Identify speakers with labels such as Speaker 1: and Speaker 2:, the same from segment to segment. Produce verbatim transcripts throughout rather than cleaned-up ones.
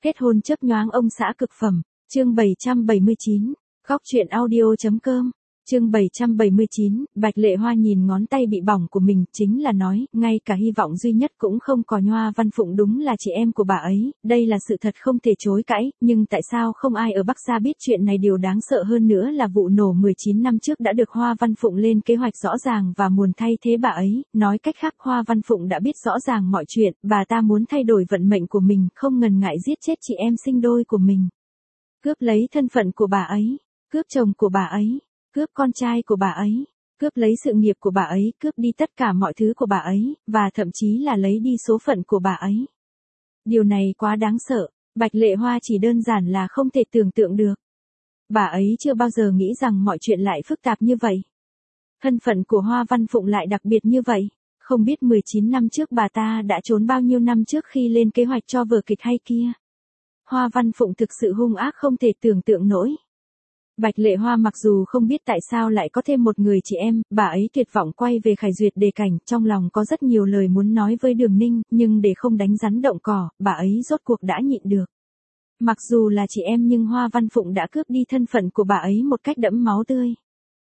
Speaker 1: Kết hôn chớp nhoáng ông xã cực phẩm, chương bảy trăm bảy mươi chín, góc truyện audio.com, chương bảy trăm bảy mươi chín, Bạch Lệ Hoa nhìn ngón tay bị bỏng của mình, chính là nói, ngay cả hy vọng duy nhất cũng không có. Hoa Văn Phụng đúng là chị em của bà ấy, đây là sự thật không thể chối cãi, nhưng tại sao không ai ở Bắc Gia biết chuyện này? Điều đáng sợ hơn nữa là vụ nổ mười chín năm trước đã được Hoa Văn Phụng lên kế hoạch rõ ràng và muốn thay thế bà ấy, nói cách khác Hoa Văn Phụng đã biết rõ ràng mọi chuyện, bà ta muốn thay đổi vận mệnh của mình, không ngần ngại giết chết chị em sinh đôi của mình. Cướp lấy thân phận của bà ấy, cướp chồng của bà ấy, cướp con trai của bà ấy, cướp lấy sự nghiệp của bà ấy, cướp đi tất cả mọi thứ của bà ấy, và thậm chí là lấy đi số phận của bà ấy. Điều này quá đáng sợ, Bạch Lệ Hoa chỉ đơn giản là không thể tưởng tượng được. Bà ấy chưa bao giờ nghĩ rằng mọi chuyện lại phức tạp như vậy. Thân phận của Hoa Văn Phụng lại đặc biệt như vậy. Không biết mười chín năm trước bà ta đã trốn bao nhiêu năm trước khi lên kế hoạch cho vở kịch hay kia. Hoa Văn Phụng thực sự hung ác không thể tưởng tượng nổi. Bạch Lệ Hoa mặc dù không biết tại sao lại có thêm một người chị em, bà ấy tuyệt vọng quay về Khải Duyệt đề cảnh, trong lòng có rất nhiều lời muốn nói với Đường Ninh, nhưng để không đánh rắn động cỏ, bà ấy rốt cuộc đã nhịn được. Mặc dù là chị em nhưng Hoa Văn Phụng đã cướp đi thân phận của bà ấy một cách đẫm máu tươi.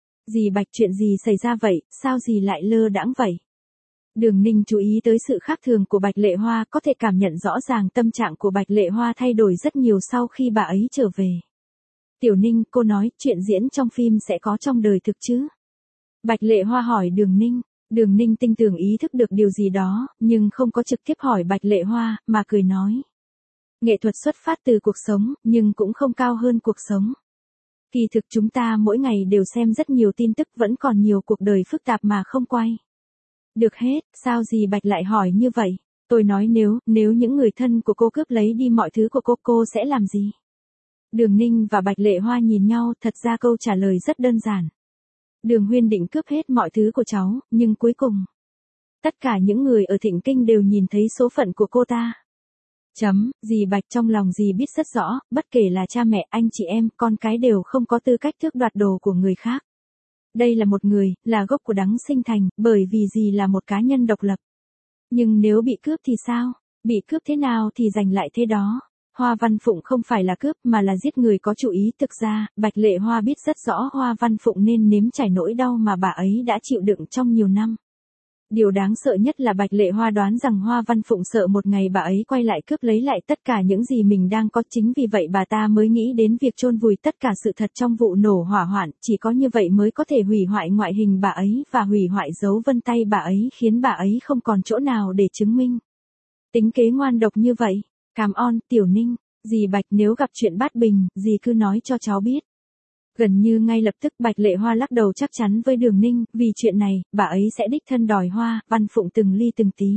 Speaker 1: Dì Bạch, chuyện gì xảy ra vậy, sao dì lại lơ đãng vậy? Đường Ninh chú ý tới sự khác thường của Bạch Lệ Hoa, có thể cảm nhận rõ ràng tâm trạng của Bạch Lệ Hoa thay đổi rất nhiều sau khi bà ấy trở về. Tiểu Ninh, cô nói, chuyện diễn trong phim sẽ có trong đời thực chứ? Bạch Lệ Hoa hỏi Đường Ninh. Đường Ninh tinh tường ý thức được điều gì đó, nhưng không có trực tiếp hỏi Bạch Lệ Hoa, mà cười nói. Nghệ thuật xuất phát từ cuộc sống, nhưng cũng không cao hơn cuộc sống. Kỳ thực chúng ta mỗi ngày đều xem rất nhiều tin tức, vẫn còn nhiều cuộc đời phức tạp mà không quay được hết. Sao dì Bạch lại hỏi như vậy? Tôi nói nếu, nếu những người thân của cô cướp lấy đi mọi thứ của cô, cô sẽ làm gì? Đường Ninh và Bạch Lệ Hoa nhìn nhau, thật ra câu trả lời rất đơn giản. Đường Huyên định cướp hết mọi thứ của cháu, nhưng cuối cùng, tất cả những người ở Thịnh Kinh đều nhìn thấy số phận của cô ta. Chấm, dì Bạch trong lòng dì biết rất rõ, bất kể là cha mẹ, anh chị em, con cái đều không có tư cách tước đoạt đồ của người khác. Đây là một người, là gốc của đấng sinh thành, bởi vì dì là một cá nhân độc lập. Nhưng nếu bị cướp thì sao? Bị cướp thế nào thì giành lại thế đó. Hoa Văn Phụng không phải là cướp mà là giết người có chủ ý. Thực ra, Bạch Lệ Hoa biết rất rõ Hoa Văn Phụng nên nếm trải nỗi đau mà bà ấy đã chịu đựng trong nhiều năm. Điều đáng sợ nhất là Bạch Lệ Hoa đoán rằng Hoa Văn Phụng sợ một ngày bà ấy quay lại cướp lấy lại tất cả những gì mình đang có, chính vì vậy bà ta mới nghĩ đến việc chôn vùi tất cả sự thật trong vụ nổ hỏa hoạn, chỉ có như vậy mới có thể hủy hoại ngoại hình bà ấy và hủy hoại dấu vân tay bà ấy, khiến bà ấy không còn chỗ nào để chứng minh. Tính kế ngoan độc như vậy. Cảm ơn, Tiểu Ninh, dì Bạch, nếu gặp chuyện bát bình, dì cứ nói cho cháu biết. Gần như ngay lập tức Bạch Lệ Hoa lắc đầu chắc chắn với Đường Ninh, vì chuyện này, bà ấy sẽ đích thân đòi Hoa Văn Phụng từng ly từng tí.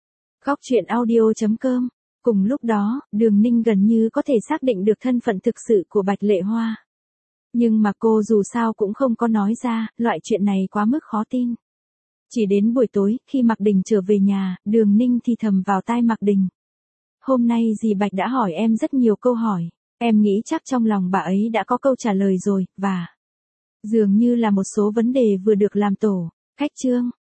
Speaker 1: Góc truyện audio.com. Cùng lúc đó, Đường Ninh gần như có thể xác định được thân phận thực sự của Bạch Lệ Hoa. Nhưng mà cô dù sao cũng không có nói ra, loại chuyện này quá mức khó tin. Chỉ đến buổi tối, khi Mạc Đình trở về nhà, Đường Ninh thì thầm vào tai Mạc Đình. Hôm nay dì Bạch đã hỏi em rất nhiều câu hỏi. Em nghĩ chắc trong lòng bà ấy đã có câu trả lời rồi, và dường như là một số vấn đề vừa được làm tổ. Khách chương.